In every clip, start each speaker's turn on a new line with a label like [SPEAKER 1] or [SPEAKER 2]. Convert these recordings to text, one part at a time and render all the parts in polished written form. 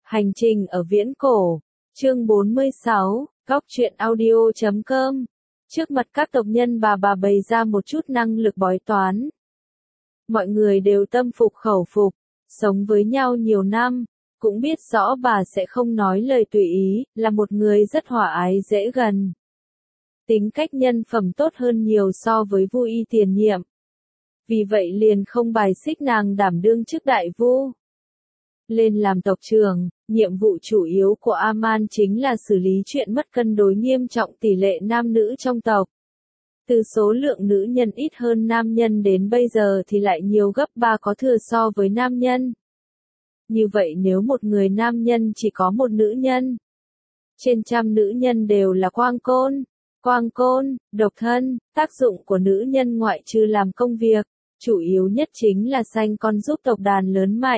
[SPEAKER 1] Hành trình ở viễn cổ, chương 46, góc truyện audio.com. Trước mặt các tộc nhân bà bày ra một chút năng lực bói toán. Mọi người đều tâm phục khẩu phục, sống với nhau nhiều năm, cũng biết rõ bà sẽ không nói lời tùy ý, là một người rất hòa ái dễ gần. Tính cách nhân phẩm tốt hơn nhiều so với Vu Y tiền nhiệm. Vì vậy liền không bài xích nàng đảm đương chức đại vu. Lên làm tộc trưởng, nhiệm vụ chủ yếu của Aman chính là xử lý chuyện mất cân đối nghiêm trọng tỷ lệ nam nữ trong tộc. Từ số lượng nữ nhân ít hơn nam nhân đến bây giờ thì lại nhiều gấp 3 có thừa so với nam nhân. Như vậy nếu một người nam nhân chỉ có một nữ nhân, trên trăm nữ nhân đều là quang côn, độc thân, tác dụng của nữ nhân ngoại trừ làm công việc, chủ yếu nhất chính là sanh con giúp tộc đàn lớn mạnh.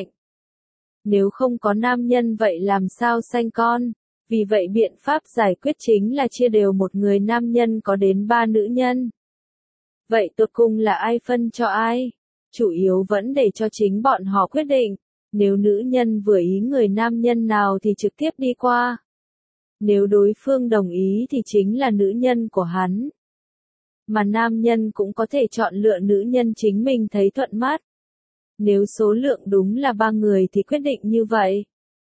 [SPEAKER 1] Nếu không có nam nhân vậy làm sao sanh con? Vì vậy biện pháp giải quyết chính là chia đều một người nam nhân có đến 3 nữ nhân. Vậy tột cùng là ai phân cho ai? Chủ yếu vẫn để cho chính bọn họ quyết định. Nếu nữ nhân vừa ý người nam nhân nào thì trực tiếp đi qua. Nếu đối phương đồng ý thì chính là nữ nhân của hắn. Mà nam nhân cũng có thể chọn lựa nữ nhân chính mình thấy thuận mắt. Nếu số lượng đúng là 3 người thì quyết định như vậy.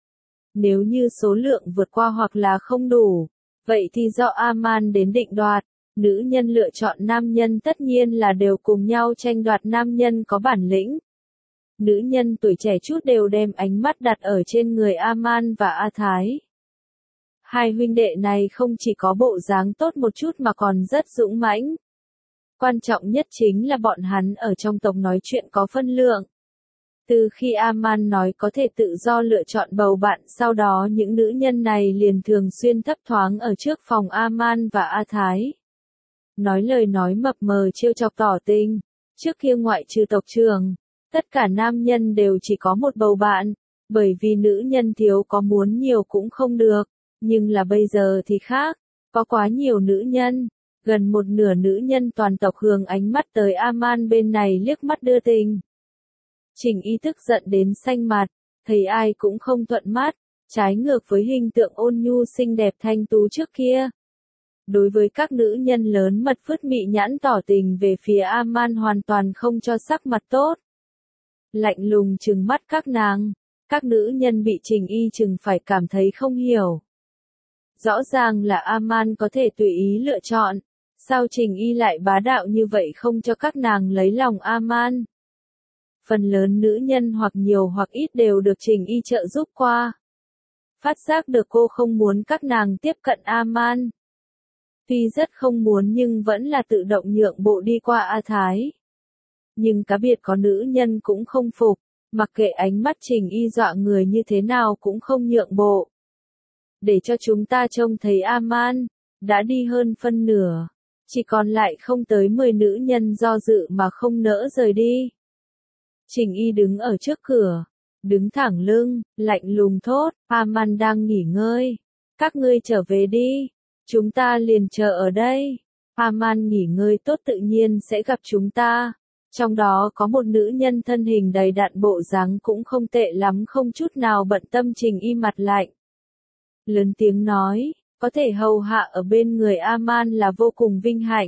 [SPEAKER 1] Nếu như số lượng vượt qua hoặc là không đủ, vậy thì do Aman đến định đoạt. Nữ nhân lựa chọn nam nhân tất nhiên là đều cùng nhau tranh đoạt nam nhân có bản lĩnh. Nữ nhân tuổi trẻ chút đều đem ánh mắt đặt ở trên người Aman và A Thái. Hai huynh đệ này không chỉ có bộ dáng tốt một chút mà còn rất dũng mãnh. Quan trọng nhất chính là bọn hắn ở trong tộc nói chuyện có phân lượng. Từ khi Aman nói có thể tự do lựa chọn bầu bạn, sau đó những nữ nhân này liền thường xuyên thấp thoáng ở trước phòng Aman và A Thái. Nói lời nói mập mờ trêu chọc tỏ tình. Trước kia ngoại trừ tộc trưởng, tất cả nam nhân đều chỉ có một bầu bạn, bởi vì nữ nhân thiếu có muốn nhiều cũng không được. Nhưng là bây giờ thì khác, có quá nhiều nữ nhân, gần một nửa nữ nhân toàn tộc hướng ánh mắt tới Aman bên này liếc mắt đưa tình. Trình Y tức giận đến xanh mặt, thấy ai cũng không thuận mắt, trái ngược với hình tượng ôn nhu xinh đẹp thanh tú trước kia. Đối với các nữ nhân lớn mật phứt mị nhãn tỏ tình về phía Aman hoàn toàn không cho sắc mặt tốt. Lạnh lùng trừng mắt các nàng, các nữ nhân bị Trình Y trừng phải cảm thấy không hiểu. Rõ ràng là Aman có thể tùy ý lựa chọn, sao Trình Y lại bá đạo như vậy không cho các nàng lấy lòng Aman? Phần lớn nữ nhân hoặc nhiều hoặc ít đều được Trình Y trợ giúp qua. Phát giác được cô không muốn các nàng tiếp cận Aman. Tuy rất không muốn nhưng vẫn là tự động nhượng bộ đi qua A Thái. Nhưng cá biệt có nữ nhân cũng không phục, mặc kệ ánh mắt Trình Y dọa người như thế nào cũng không nhượng bộ. Để cho chúng ta trông thấy Aman, đã đi hơn phân nửa, chỉ còn lại không tới 10 nữ nhân do dự mà không nỡ rời đi. Trình Y đứng ở trước cửa, đứng thẳng lưng, lạnh lùng thốt, Aman đang nghỉ ngơi. Các ngươi trở về đi, chúng ta liền chờ ở đây. Aman nghỉ ngơi tốt tự nhiên sẽ gặp chúng ta. Trong đó có một nữ nhân thân hình đầy đặn bộ dáng cũng không tệ lắm, không chút nào bận tâm. Trình Y mặt lạnh. Lớn tiếng nói, có thể hầu hạ ở bên người Aman là vô cùng vinh hạnh.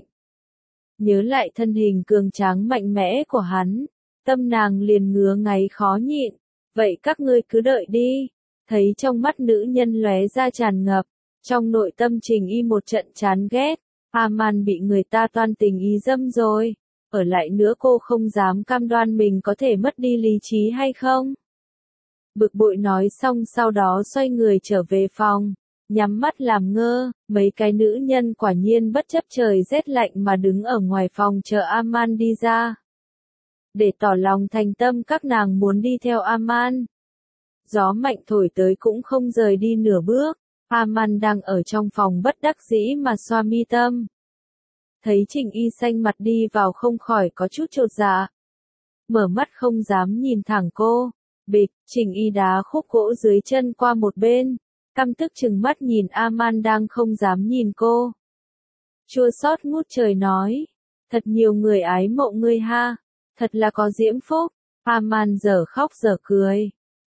[SPEAKER 1] Nhớ lại thân hình cường tráng mạnh mẽ của hắn, tâm nàng liền ngứa ngáy khó nhịn. Vậy các ngươi cứ đợi đi. Thấy trong mắt nữ nhân lóe ra tràn ngập, trong nội tâm Trình Y một trận chán ghét. Aman bị người ta toan tình ý dâm rồi. Ở lại nữa cô không dám cam đoan mình có thể mất đi lý trí hay không. Bực bội nói xong sau đó xoay người trở về phòng, nhắm mắt làm ngơ. Mấy cái nữ nhân quả nhiên bất chấp trời rét lạnh mà đứng ở ngoài phòng chờ Aman đi ra. Để tỏ lòng thành tâm các nàng muốn đi theo Aman. Gió mạnh thổi tới cũng không rời đi nửa bước. Aman đang ở trong phòng bất đắc dĩ mà xoa mi tâm. Thấy Trình Y xanh mặt đi vào không khỏi có chút chột dạ. Mở mắt không dám nhìn thẳng cô. Bịch, Trình Y đá khúc gỗ dưới chân qua một bên. Căm tức trừng mắt nhìn Aman đang không dám nhìn cô. Chua xót ngút trời nói. Thật nhiều người ái mộ ngươi ha. Thật là có diễm phúc. Aman giờ khóc giờ cười.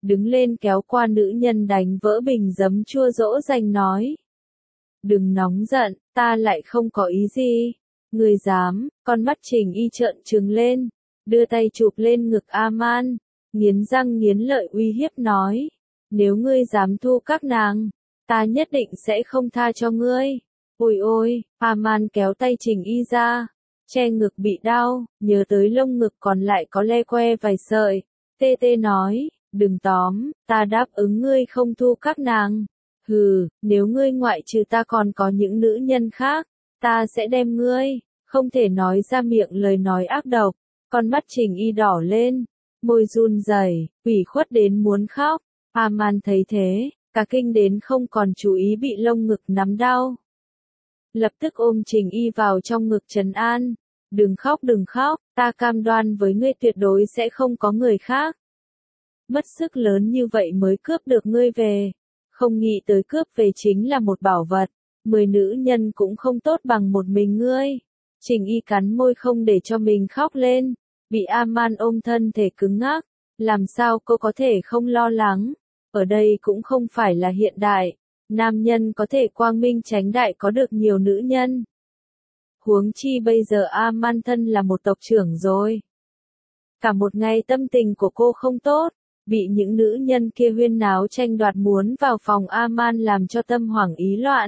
[SPEAKER 1] đứng lên kéo qua nữ nhân đánh vỡ bình giấm chua dỗ dành nói. Đừng nóng giận, ta lại không có ý gì. Ngươi dám, con mắt Trình Y trợn trừng lên, đưa tay chụp lên ngực A-man, nghiến răng nghiến lợi uy hiếp nói. Nếu ngươi dám thu các nàng, ta nhất định sẽ không tha cho ngươi. Ôi ôi, A-man kéo tay Trình Y ra, che ngực bị đau, nhớ tới lông ngực còn lại có le que vài sợi. Tê tê nói, đừng tóm, ta đáp ứng ngươi không thu các nàng. Hừ, nếu ngươi ngoại trừ ta còn có những nữ nhân khác, ta sẽ đem ngươi, không thể nói ra miệng lời nói ác độc. Con mắt Trình Y đỏ lên, môi run rẩy, ủy khuất đến muốn khóc. A-man thấy thế, cả kinh đến không còn chú ý bị lông ngực nắm đau. Lập tức ôm Trình Y vào trong ngực trấn an. Đừng khóc, ta cam đoan với ngươi tuyệt đối sẽ không có người khác. Mất sức lớn như vậy mới cướp được ngươi về. Không nghĩ tới cướp về chính là một bảo vật. 10 nữ nhân cũng không tốt bằng một mình ngươi. Trình Y cắn môi không để cho mình khóc lên. Bị A-man ôm thân thể cứng ngắc. Làm sao cô có thể không lo lắng? Ở đây cũng không phải là hiện đại. Nam nhân có thể quang minh chánh đại có được nhiều nữ nhân. Huống chi bây giờ A-man thân là một tộc trưởng rồi. Cả một ngày tâm tình của cô không tốt. Bị những nữ nhân kia huyên náo tranh đoạt muốn vào phòng A-man làm cho tâm hoảng ý loạn.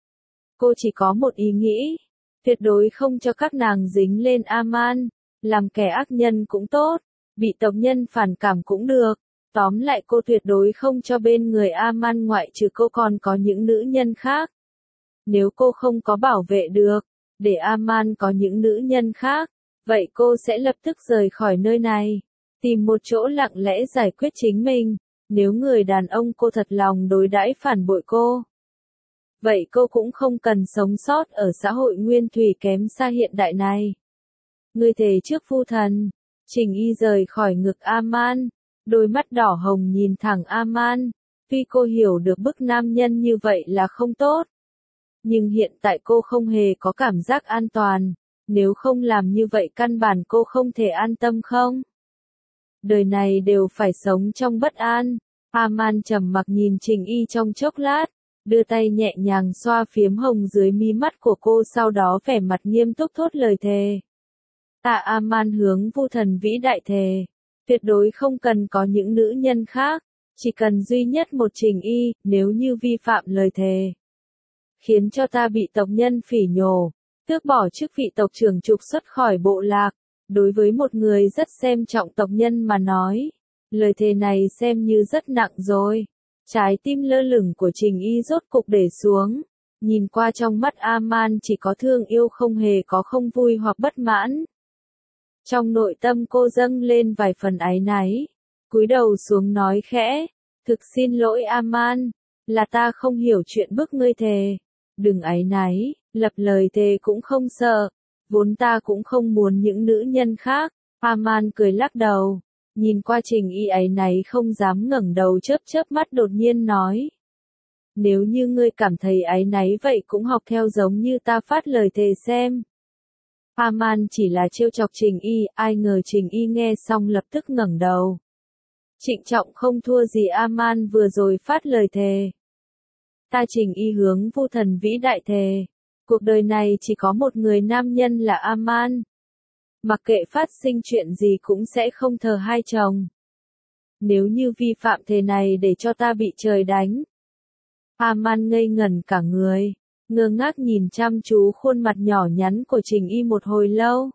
[SPEAKER 1] Cô chỉ có một ý nghĩ. Tuyệt đối không cho các nàng dính lên A-man. Làm kẻ ác nhân cũng tốt. Bị tộc nhân phản cảm cũng được. Tóm lại cô tuyệt đối không cho bên người A-man ngoại trừ cô còn có những nữ nhân khác. Nếu cô không có bảo vệ được, để A-man có những nữ nhân khác, vậy cô sẽ lập tức rời khỏi nơi này. Tìm một chỗ lặng lẽ giải quyết chính mình. Nếu người đàn ông cô thật lòng đối đãi phản bội cô, vậy cô cũng không cần sống sót ở xã hội nguyên thủy kém xa hiện đại này. Ngươi thề trước phu thần. Trình Y rời khỏi ngực A-man, đôi mắt đỏ hồng nhìn thẳng A-man. Tuy cô hiểu được bức nam nhân như vậy là không tốt, nhưng hiện tại cô không hề có cảm giác an toàn. Nếu không làm như vậy căn bản cô không thể an tâm không? Đời này đều phải sống trong bất an. A-man trầm mặc nhìn Trình Y trong chốc lát, đưa tay nhẹ nhàng xoa phiếm hồng dưới mí mắt của cô, sau đó vẻ mặt nghiêm túc thốt lời thề. Ta A-man hướng vu thần vĩ đại thề, tuyệt đối không cần có những nữ nhân khác, chỉ cần duy nhất một Trình Y. Nếu như vi phạm lời thề, khiến cho ta bị tộc nhân phỉ nhổ, tước bỏ chức vị tộc trưởng, trục xuất khỏi bộ lạc. Đối với một người rất xem trọng tộc nhân mà nói, lời thề này xem như rất nặng rồi. Trái tim lơ lửng của Trình Y rốt cục để xuống. Nhìn qua trong mắt A-man chỉ có thương yêu, không hề có không vui hoặc bất mãn. Trong nội tâm cô dâng lên vài phần áy náy. Cúi đầu xuống nói khẽ. Thực xin lỗi A-man, là ta không hiểu chuyện bức ngươi thề. Đừng áy náy, lập lời thề cũng không sợ. Vốn ta cũng không muốn những nữ nhân khác. A-man cười lắc đầu. Nhìn qua Trình Y áy náy không dám ngẩng đầu, chớp chớp mắt, đột nhiên nói. Nếu như ngươi cảm thấy áy náy vậy cũng học theo giống như ta phát lời thề xem. A-man chỉ là trêu chọc Trình Y, ai ngờ Trình Y nghe xong lập tức ngẩng đầu. Trịnh trọng không thua gì A-man vừa rồi phát lời thề. Ta Trình Y hướng vu thần vĩ đại thề. Cuộc đời này chỉ có một người nam nhân là A-man. Mặc kệ phát sinh chuyện gì cũng sẽ không thờ hai chồng. Nếu như vi phạm thề này để cho ta bị trời đánh. A-man ngây ngẩn cả người, ngơ ngác nhìn chăm chú khuôn mặt nhỏ nhắn của Trình Y một hồi lâu.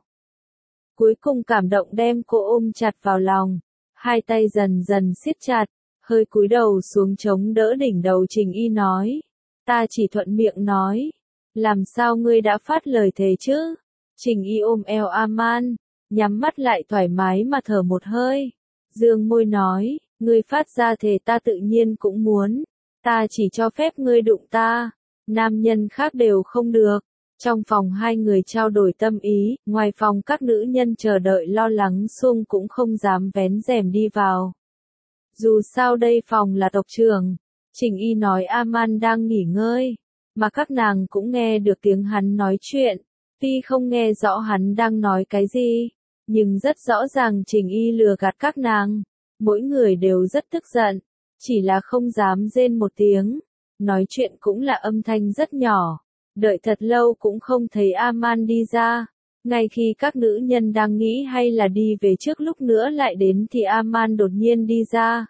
[SPEAKER 1] Cuối cùng cảm động đem cô ôm chặt vào lòng, hai tay dần dần siết chặt, hơi cúi đầu xuống chống đỡ đỉnh đầu Trình Y nói. Ta chỉ thuận miệng nói. Làm sao ngươi đã phát lời thề chứ? Trình Y ôm eo A-man, nhắm mắt lại thoải mái mà thở một hơi. Dương môi nói, ngươi phát ra thề ta tự nhiên cũng muốn. Ta chỉ cho phép ngươi đụng ta. Nam nhân khác đều không được. Trong phòng hai người trao đổi tâm ý, ngoài phòng các nữ nhân chờ đợi lo lắng xung cũng không dám vén rèm đi vào. Dù sao đây phòng là tộc trưởng. Trình Y nói A-man đang nghỉ ngơi, mà các nàng cũng nghe được tiếng hắn nói chuyện. Tuy không nghe rõ hắn đang nói cái gì, nhưng rất rõ ràng Trình Y lừa gạt các nàng. Mỗi người đều rất tức giận, chỉ là không dám rên một tiếng. Nói chuyện cũng là âm thanh rất nhỏ. Đợi thật lâu cũng không thấy Aman đi ra. Ngay khi các nữ nhân đang nghĩ hay là đi về trước lúc nữa lại đến thì Aman đột nhiên đi ra.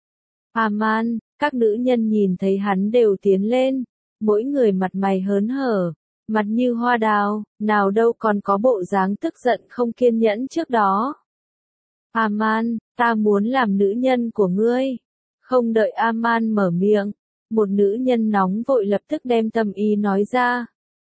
[SPEAKER 1] Aman, các nữ nhân nhìn thấy hắn đều tiến lên. Mỗi người mặt mày hớn hở, mặt như hoa đào, nào đâu còn có bộ dáng tức giận không kiên nhẫn trước đó. Aman, ta muốn làm nữ nhân của ngươi. Không đợi Aman mở miệng, một nữ nhân nóng vội lập tức đem tâm ý nói ra.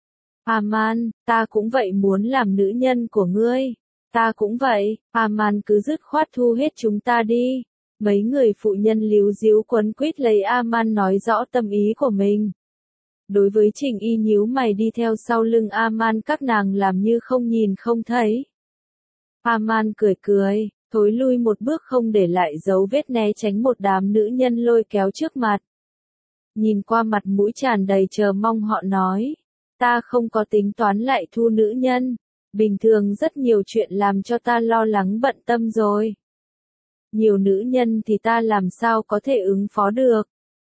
[SPEAKER 1] Aman, ta cũng vậy muốn làm nữ nhân của ngươi. Ta cũng vậy. Aman cứ dứt khoát thu hết chúng ta đi. Mấy người phụ nhân líu díu quấn quýt lấy Aman nói rõ tâm ý của mình. Đối với Trình Y nhíu mày đi theo sau lưng Aman, các nàng làm như không nhìn không thấy. Aman cười cười, thối lui một bước không để lại dấu vết né tránh một đám nữ nhân lôi kéo trước mặt. Nhìn qua mặt mũi tràn đầy chờ mong họ nói. Ta không có tính toán lại thu nữ nhân. Bình thường rất nhiều chuyện làm cho ta lo lắng bận tâm rồi. Nhiều nữ nhân thì ta làm sao có thể ứng phó được.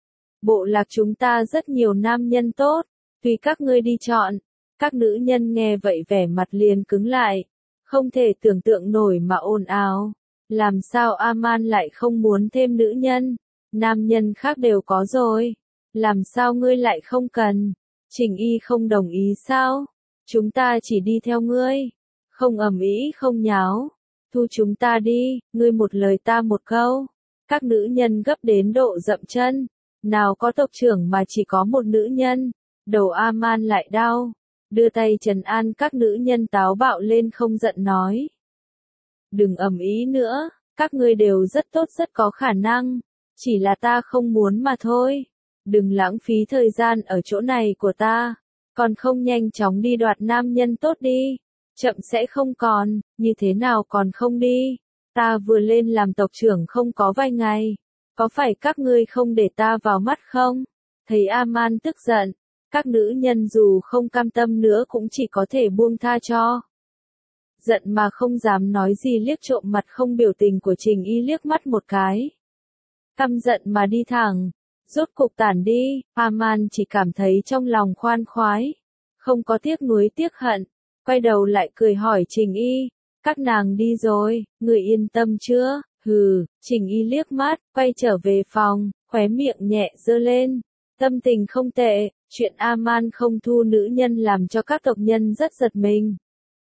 [SPEAKER 1] Bộ lạc chúng ta rất nhiều nam nhân tốt, tùy các ngươi đi chọn. Các nữ nhân nghe vậy vẻ mặt liền cứng lại. Không thể tưởng tượng nổi mà ồn ào. Làm sao Aman lại không muốn thêm nữ nhân? Nam nhân khác đều có rồi. Làm sao ngươi lại không cần? Trình Y không đồng ý sao? Chúng ta chỉ đi theo ngươi. Không ầm ĩ không nháo. Thu chúng ta đi, ngươi một lời ta một câu. Các nữ nhân gấp đến độ dậm chân. Nào có tộc trưởng mà chỉ có một nữ nhân. Đầu Aman lại đau. Đưa tay trấn an các nữ nhân táo bạo lên không giận nói. Đừng ầm ĩ nữa, các ngươi đều rất tốt rất có khả năng. Chỉ là ta không muốn mà thôi. Đừng lãng phí thời gian ở chỗ này của ta. Còn không nhanh chóng đi đoạt nam nhân tốt đi. Chậm sẽ không còn, như thế nào còn không đi. Ta vừa lên làm tộc trưởng không có vài ngày. Có phải các ngươi không để ta vào mắt không? Thấy Aman tức giận. Các nữ nhân dù không cam tâm nữa cũng chỉ có thể buông tha cho. Giận mà không dám nói gì liếc trộm mặt không biểu tình của Trình Y liếc mắt một cái. Căm giận mà đi thẳng. Rốt cục tản đi, Aman chỉ cảm thấy trong lòng khoan khoái. Không có tiếc nuối tiếc hận. Quay đầu lại cười hỏi Trình Y. Các nàng đi rồi, người yên tâm chưa? Hừ, Trình Y liếc mắt, quay trở về phòng, khóe miệng nhẹ giơ lên. Tâm tình không tệ, chuyện Aman không thu nữ nhân làm cho các tộc nhân rất giật mình.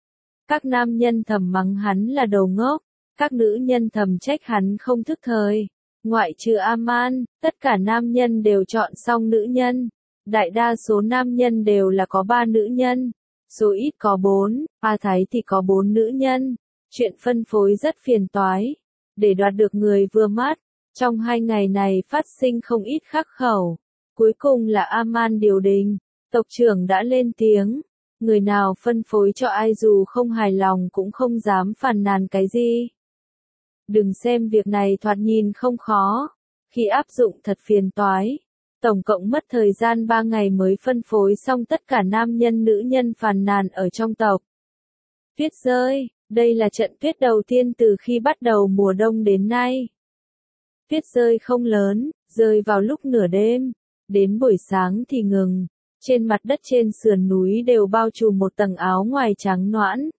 [SPEAKER 1] Các nam nhân thầm mắng hắn là đầu ngốc, các nữ nhân thầm trách hắn không thức thời. Ngoại trừ Aman, tất cả nam nhân đều chọn xong nữ nhân. Đại đa số nam nhân đều là có 3 nữ nhân. Số ít có 4, A Thái thì có 4 nữ nhân. Chuyện phân phối rất phiền toái. Để đoạt được người vừa mắt, trong 2 ngày này phát sinh không ít khắc khẩu. Cuối cùng là Aman điều đình. Tộc trưởng đã lên tiếng. Người nào phân phối cho ai dù không hài lòng cũng không dám phàn nàn cái gì. Đừng xem việc này thoạt nhìn không khó. Khi áp dụng thật phiền toái. Tổng cộng mất thời gian 3 ngày mới phân phối xong tất cả nam nhân nữ nhân phàn nàn ở trong tộc. Tuyết rơi, đây là trận tuyết đầu tiên từ khi bắt đầu mùa đông đến nay. Tuyết rơi không lớn, rơi vào lúc nửa đêm. Đến buổi sáng thì ngừng. Trên mặt đất trên sườn núi đều bao trùm một tầng áo ngoài trắng nõn.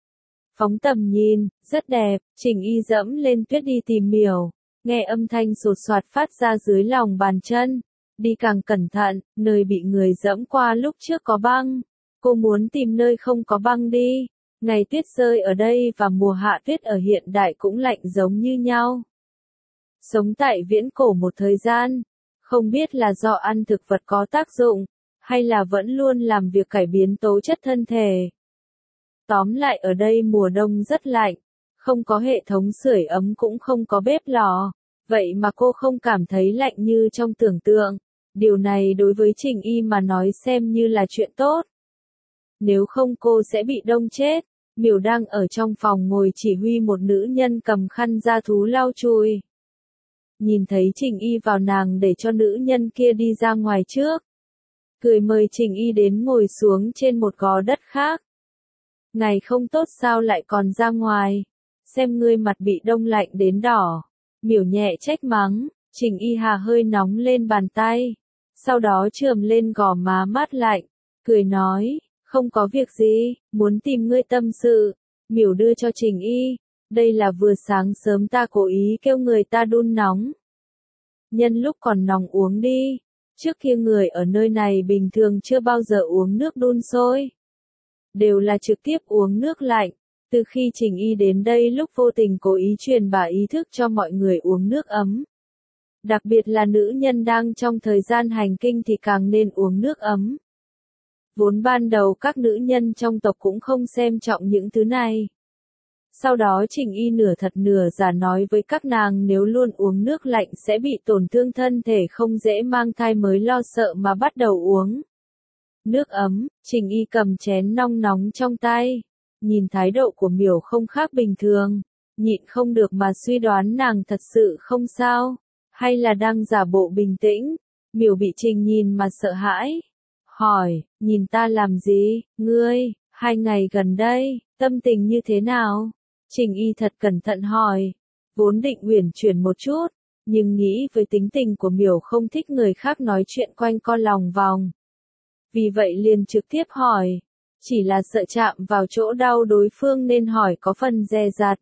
[SPEAKER 1] Phóng tầm nhìn, rất đẹp, Trình Y dẫm lên tuyết đi tìm Miểu. Nghe âm thanh sột soạt phát ra dưới lòng bàn chân. Đi càng cẩn thận, nơi bị người dẫm qua lúc trước có băng. Cô muốn tìm nơi không có băng đi. Ngày tuyết rơi ở đây và mùa hạ tuyết ở hiện đại cũng lạnh giống như nhau. Sống tại viễn cổ một thời gian. Không biết là do ăn thực vật có tác dụng, hay là vẫn luôn làm việc cải biến tố chất thân thể. Tóm lại ở đây mùa đông rất lạnh, không có hệ thống sưởi ấm cũng không có bếp lò, vậy mà cô không cảm thấy lạnh như trong tưởng tượng. Điều này đối với Trình Y mà nói xem như là chuyện tốt. Nếu không cô sẽ bị đông chết. Miểu đang ở trong phòng ngồi chỉ huy một nữ nhân cầm khăn da thú lau chùi. Nhìn thấy Trình Y vào nàng để cho nữ nhân kia đi ra ngoài trước. Cười mời Trình Y đến ngồi xuống trên một gò đất khác. Ngày không tốt sao lại còn ra ngoài. Xem ngươi mặt bị đông lạnh đến đỏ. Miểu nhẹ trách mắng, Trình Y Hà hơi nóng lên bàn tay, sau đó chườm lên gò má mát lạnh, cười nói, không có việc gì, muốn tìm ngươi tâm sự. Miểu đưa cho Trình Y, đây là vừa sáng sớm ta cố ý kêu người ta đun nóng. Nhân lúc còn nóng uống đi, trước kia người ở nơi này bình thường chưa bao giờ uống nước đun sôi. Đều là trực tiếp uống nước lạnh. Từ khi Trình Y đến đây lúc vô tình cố ý truyền bá ý thức cho mọi người uống nước ấm. Đặc biệt là nữ nhân đang trong thời gian hành kinh thì càng nên uống nước ấm. Vốn ban đầu các nữ nhân trong tộc cũng không xem trọng những thứ này. Sau đó Trình Y nửa thật nửa giả nói với các nàng nếu luôn uống nước lạnh sẽ bị tổn thương thân thể không dễ mang thai mới lo sợ mà bắt đầu uống nước ấm. Trình Y cầm chén nong nóng trong tay, nhìn thái độ của Miểu không khác bình thường, nhịn không được mà suy đoán nàng thật sự không sao, hay là đang giả bộ bình tĩnh. Miểu bị Trình nhìn mà sợ hãi, hỏi, nhìn ta làm gì, ngươi, 2 ngày gần đây, tâm tình như thế nào? Trình Y thật cẩn thận hỏi, vốn định uyển chuyển một chút, nhưng nghĩ với tính tình của Miểu không thích người khác nói chuyện quanh co lòng vòng. Vì vậy liền trực tiếp hỏi, chỉ là sợ chạm vào chỗ đau đối phương nên hỏi có phần dè dặt.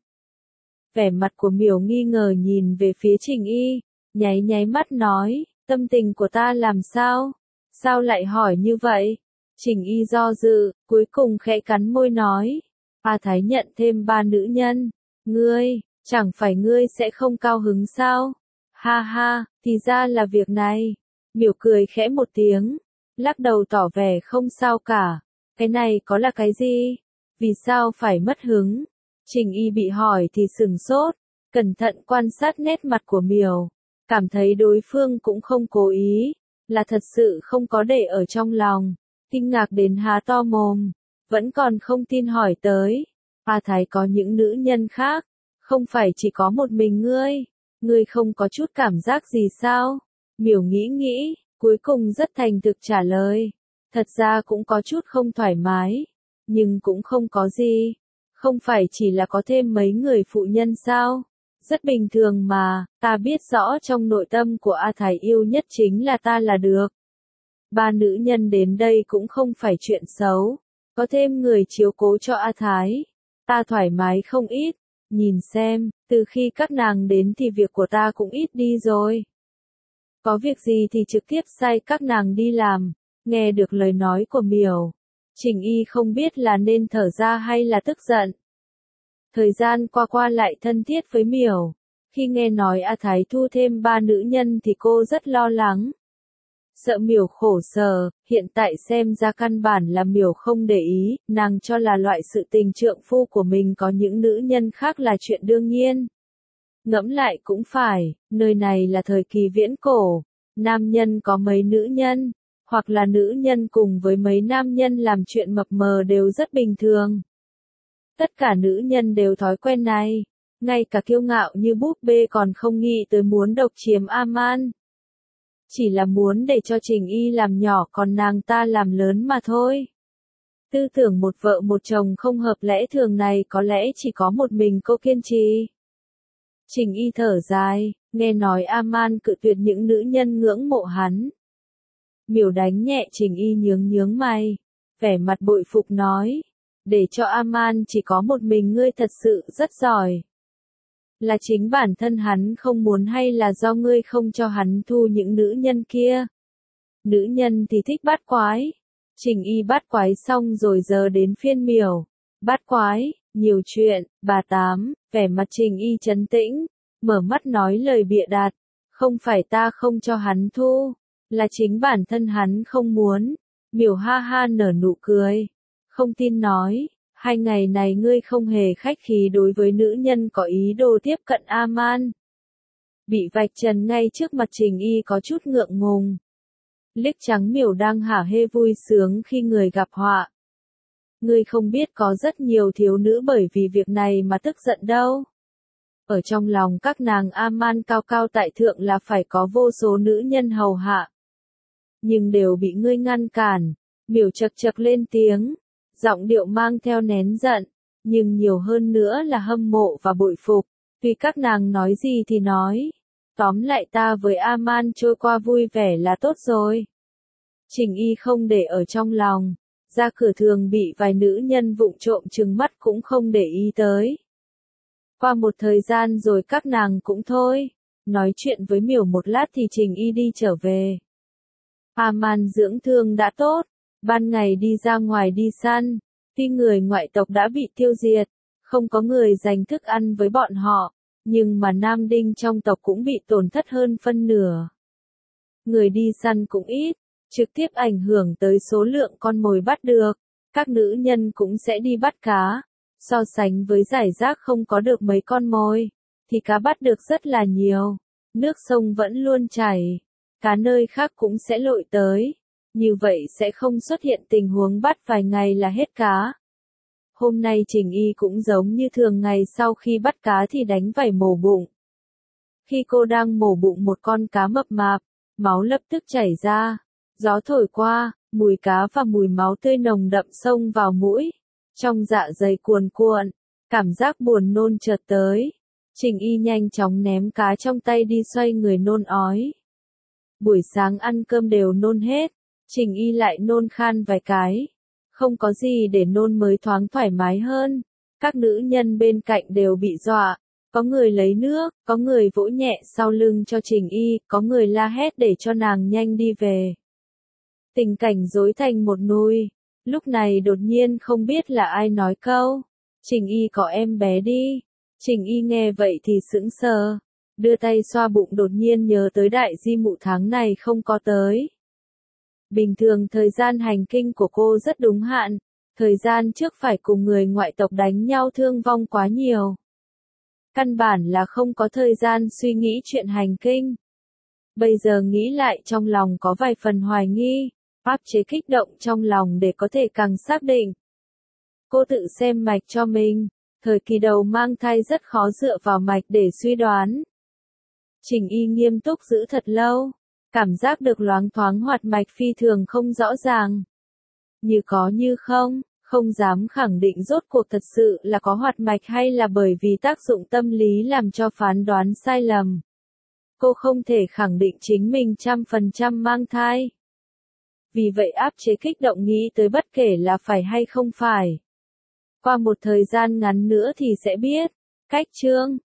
[SPEAKER 1] Vẻ mặt của Miểu nghi ngờ nhìn về phía Trình Y, nháy nháy mắt nói, tâm tình của ta làm sao? Sao lại hỏi như vậy? Trình Y do dự, cuối cùng khẽ cắn môi nói, A Thái nhận thêm 3 nữ nhân, ngươi, chẳng phải ngươi sẽ không cao hứng sao? Ha ha, thì ra là việc này. Miểu cười khẽ một tiếng, lắc đầu tỏ vẻ không sao cả. Cái này có là cái gì? Vì sao phải mất hứng? Trình Y bị hỏi thì sừng sốt, cẩn thận quan sát nét mặt của Miểu, cảm thấy đối phương cũng không cố ý, là thật sự không có để ở trong lòng, kinh ngạc đến há to mồm, vẫn còn không tin hỏi tới. A Thái có những nữ nhân khác, không phải chỉ có một mình ngươi không có chút cảm giác gì sao? Miểu nghĩ nghĩ, cuối cùng rất thành thực trả lời, thật ra cũng có chút không thoải mái, nhưng cũng không có gì, không phải chỉ là có thêm mấy người phụ nhân sao? Rất bình thường mà, ta biết rõ trong nội tâm của A Thái yêu nhất chính là ta là được. 3 nữ nhân đến đây cũng không phải chuyện xấu, có thêm người chiếu cố cho A Thái, ta thoải mái không ít, nhìn xem, từ khi các nàng đến thì việc của ta cũng ít đi rồi. Có việc gì thì trực tiếp sai các nàng đi làm. Nghe được lời nói của Miểu, Trình Y không biết là nên thở ra hay là tức giận. Thời gian qua lại thân thiết với Miểu, khi nghe nói A Thái thu thêm 3 nữ nhân thì cô rất lo lắng. Sợ Miểu khổ sở, hiện tại xem ra căn bản là Miểu không để ý, nàng cho là loại sự tình trượng phu của mình có những nữ nhân khác là chuyện đương nhiên. Ngẫm lại cũng phải, nơi này là thời kỳ viễn cổ, nam nhân có mấy nữ nhân, hoặc là nữ nhân cùng với mấy nam nhân làm chuyện mập mờ đều rất bình thường. Tất cả nữ nhân đều thói quen này, ngay cả kiêu ngạo như búp bê còn không nghĩ tới muốn độc chiếm Aman. Chỉ là muốn để cho Trình Y làm nhỏ còn nàng ta làm lớn mà thôi. Tư tưởng một vợ một chồng không hợp lẽ thường này có lẽ chỉ có một mình cô kiên trì. Trình Y thở dài, nghe nói Aman cự tuyệt những nữ nhân ngưỡng mộ hắn. Miểu đánh nhẹ Trình Y nhướng mày, vẻ mặt bội phục nói, để cho Aman chỉ có một mình ngươi thật sự rất giỏi. Là chính bản thân hắn không muốn hay là do ngươi không cho hắn thu những nữ nhân kia? Nữ nhân thì thích bát quái. Trình Y bát quái xong rồi giờ đến phiên Miểu. Bát quái, nhiều chuyện, bà Tám, vẻ mặt Trình Y trấn tĩnh, mở mắt nói lời bịa đặt, không phải ta không cho hắn thu, là chính bản thân hắn không muốn. Miểu ha ha nở nụ cười, không tin nói, 2 ngày này ngươi không hề khách khí đối với nữ nhân có ý đồ tiếp cận Aman. Bị vạch trần ngay trước mặt Trình Y có chút ngượng ngùng. Liếc trắng Miểu đang hả hê vui sướng khi người gặp họa. Ngươi không biết có rất nhiều thiếu nữ bởi vì việc này mà tức giận đâu. Ở trong lòng các nàng Aman cao cao tại thượng là phải có vô số nữ nhân hầu hạ. Nhưng đều bị ngươi ngăn cản. Miểu chật chật lên tiếng, giọng điệu mang theo nén giận, nhưng nhiều hơn nữa là hâm mộ và bội phục. Tuy các nàng nói gì thì nói. Tóm lại ta với Aman trôi qua vui vẻ là tốt rồi. Trình Y không để ở trong lòng. Ra cửa thường bị vài nữ nhân vụng trộm trừng mắt cũng không để ý tới. Qua một thời gian rồi các nàng cũng thôi. Nói chuyện với Miểu một lát thì Trình Y đi trở về. Aman dưỡng thương đã tốt. Ban ngày đi ra ngoài đi săn. Tuy người ngoại tộc đã bị tiêu diệt. Không có người giành thức ăn với bọn họ. Nhưng mà nam đinh trong tộc cũng bị tổn thất hơn phân nửa. Người đi săn cũng ít. Trực tiếp ảnh hưởng tới số lượng con mồi bắt được. Các nữ nhân cũng sẽ đi bắt cá. So sánh với giải rác không có được mấy con mồi, thì cá bắt được rất là nhiều. Nước sông vẫn luôn chảy. Cá nơi khác cũng sẽ lội tới. Như vậy sẽ không xuất hiện tình huống bắt vài ngày là hết cá. Hôm nay Trình Y cũng giống như thường ngày sau khi bắt cá thì đánh vảy mổ bụng. Khi cô đang mổ bụng một con cá mập mạp, máu lập tức chảy ra. Gió thổi qua, mùi cá và mùi máu tươi nồng đậm xông vào mũi. Trong dạ dày cuồn cuộn, cảm giác buồn nôn chợt tới. Trình Y nhanh chóng ném cá trong tay đi xoay người nôn ói. Buổi sáng ăn cơm đều nôn hết, Trình Y lại nôn khan vài cái. Không có gì để nôn mới thoáng thoải mái hơn. Các nữ nhân bên cạnh đều bị dọa. Có người lấy nước, có người vỗ nhẹ sau lưng cho Trình Y, có người la hét để cho nàng nhanh đi về. Tình cảnh rối thành một nùi. Lúc này đột nhiên không biết là ai nói câu. Trình Y có em bé đi. Trình Y nghe vậy thì sững sờ. Đưa tay xoa bụng đột nhiên nhớ tới đại di mụ tháng này không có tới. Bình thường thời gian hành kinh của cô rất đúng hạn. Thời gian trước phải cùng người ngoại tộc đánh nhau thương vong quá nhiều. Căn bản là không có thời gian suy nghĩ chuyện hành kinh. Bây giờ nghĩ lại trong lòng có vài phần hoài nghi. Áp chế kích động trong lòng để có thể càng xác định. Cô tự xem mạch cho mình. Thời kỳ đầu mang thai rất khó dựa vào mạch để suy đoán. Trình Y nghiêm túc giữ thật lâu. Cảm giác được loáng thoáng hoạt mạch phi thường không rõ ràng. Như có như không, không dám khẳng định rốt cuộc thật sự là có hoạt mạch hay là bởi vì tác dụng tâm lý làm cho phán đoán sai lầm. Cô không thể khẳng định chính mình 100% mang thai. Vì vậy áp chế kích động nghĩ tới bất kể là phải hay không phải. Qua một thời gian ngắn nữa thì sẽ biết. Cách chương